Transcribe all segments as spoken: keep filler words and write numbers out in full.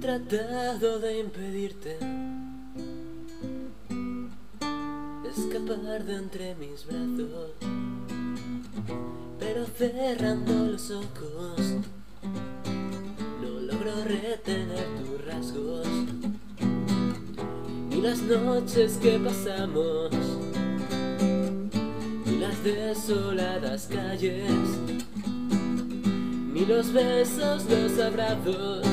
tratado de impedirte escapar de entre mis brazos, pero cerrando los ojos no logro retener tus rasgos, ni las noches que pasamos, ni las desoladas calles, ni los besos, los abrazos,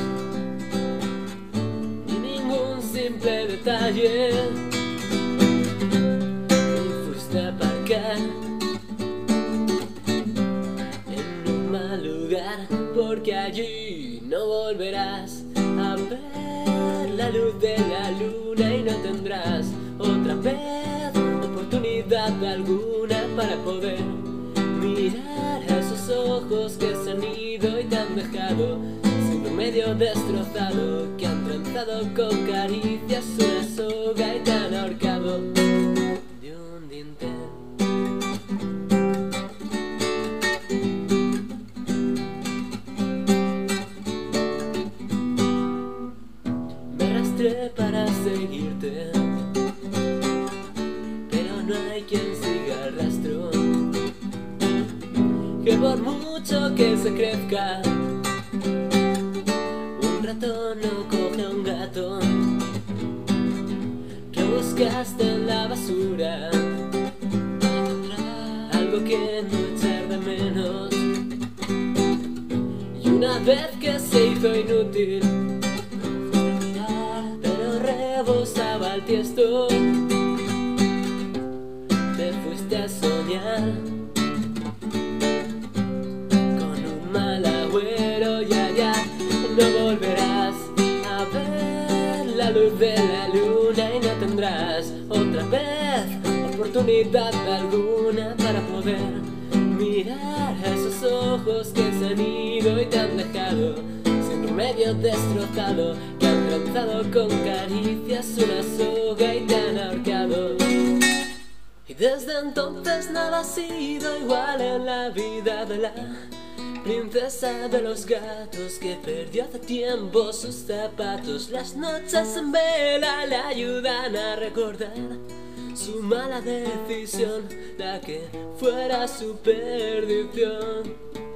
ni ningún simple detalle. Me fuiste a aparcar en un mal lugar, porque allí no volverás a ver la luz de la luna y no tendrás otra vez oportunidad alguna para poder mirar a esos ojos que se han ido y te han dejado sin remedio destrozado, que han trenzado con caricias una soga y te han ahorcado de un dintel. Me arrastré para seguirte, pero no hay quien siga el rastro, que por mucho que se crezca, un ratón no coge a un gato. Rebuscaste en la basura algo que no echar de menos, y una vez que se hizo inútil, pero rebosaba el tiesto, te fuiste a soñar no volverás a ver la luz de la luna y no tendrás otra vez oportunidad alguna para poder mirar a esos ojos que se han ido y te han dejado sin remedio destrozado, que han trenzado con caricias una soga y te han ahorcado. Y desde entonces nada ha sido igual en la vida de la princesa de los gatos, que perdió hace tiempo sus zapatos. Las noches en vela le ayudan a recordar su mala decisión, la que fuera su perdición.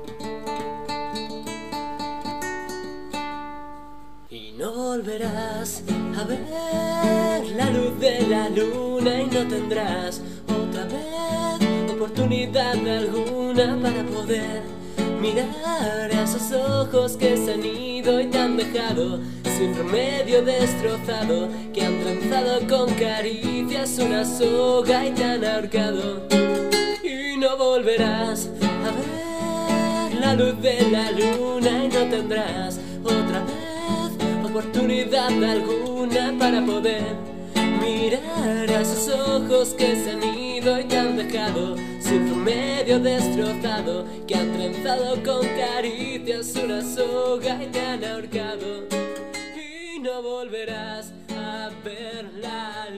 Y no volverás a ver la luz de la luna y no tendrás otra vez oportunidad alguna para poder mirar a esos ojos que se han ido y te han dejado sin remedio destrozado, que han trenzado con caricias una soga y te han ahorcado. Y no volverás a ver la luz de la luna y no tendrás otra vez oportunidad alguna para poder mirar a esos ojos que se han ido y te han dejado sin remedio destrozado, que han trenzado con caricias una soga y te han ahorcado. Y no volverás a ver la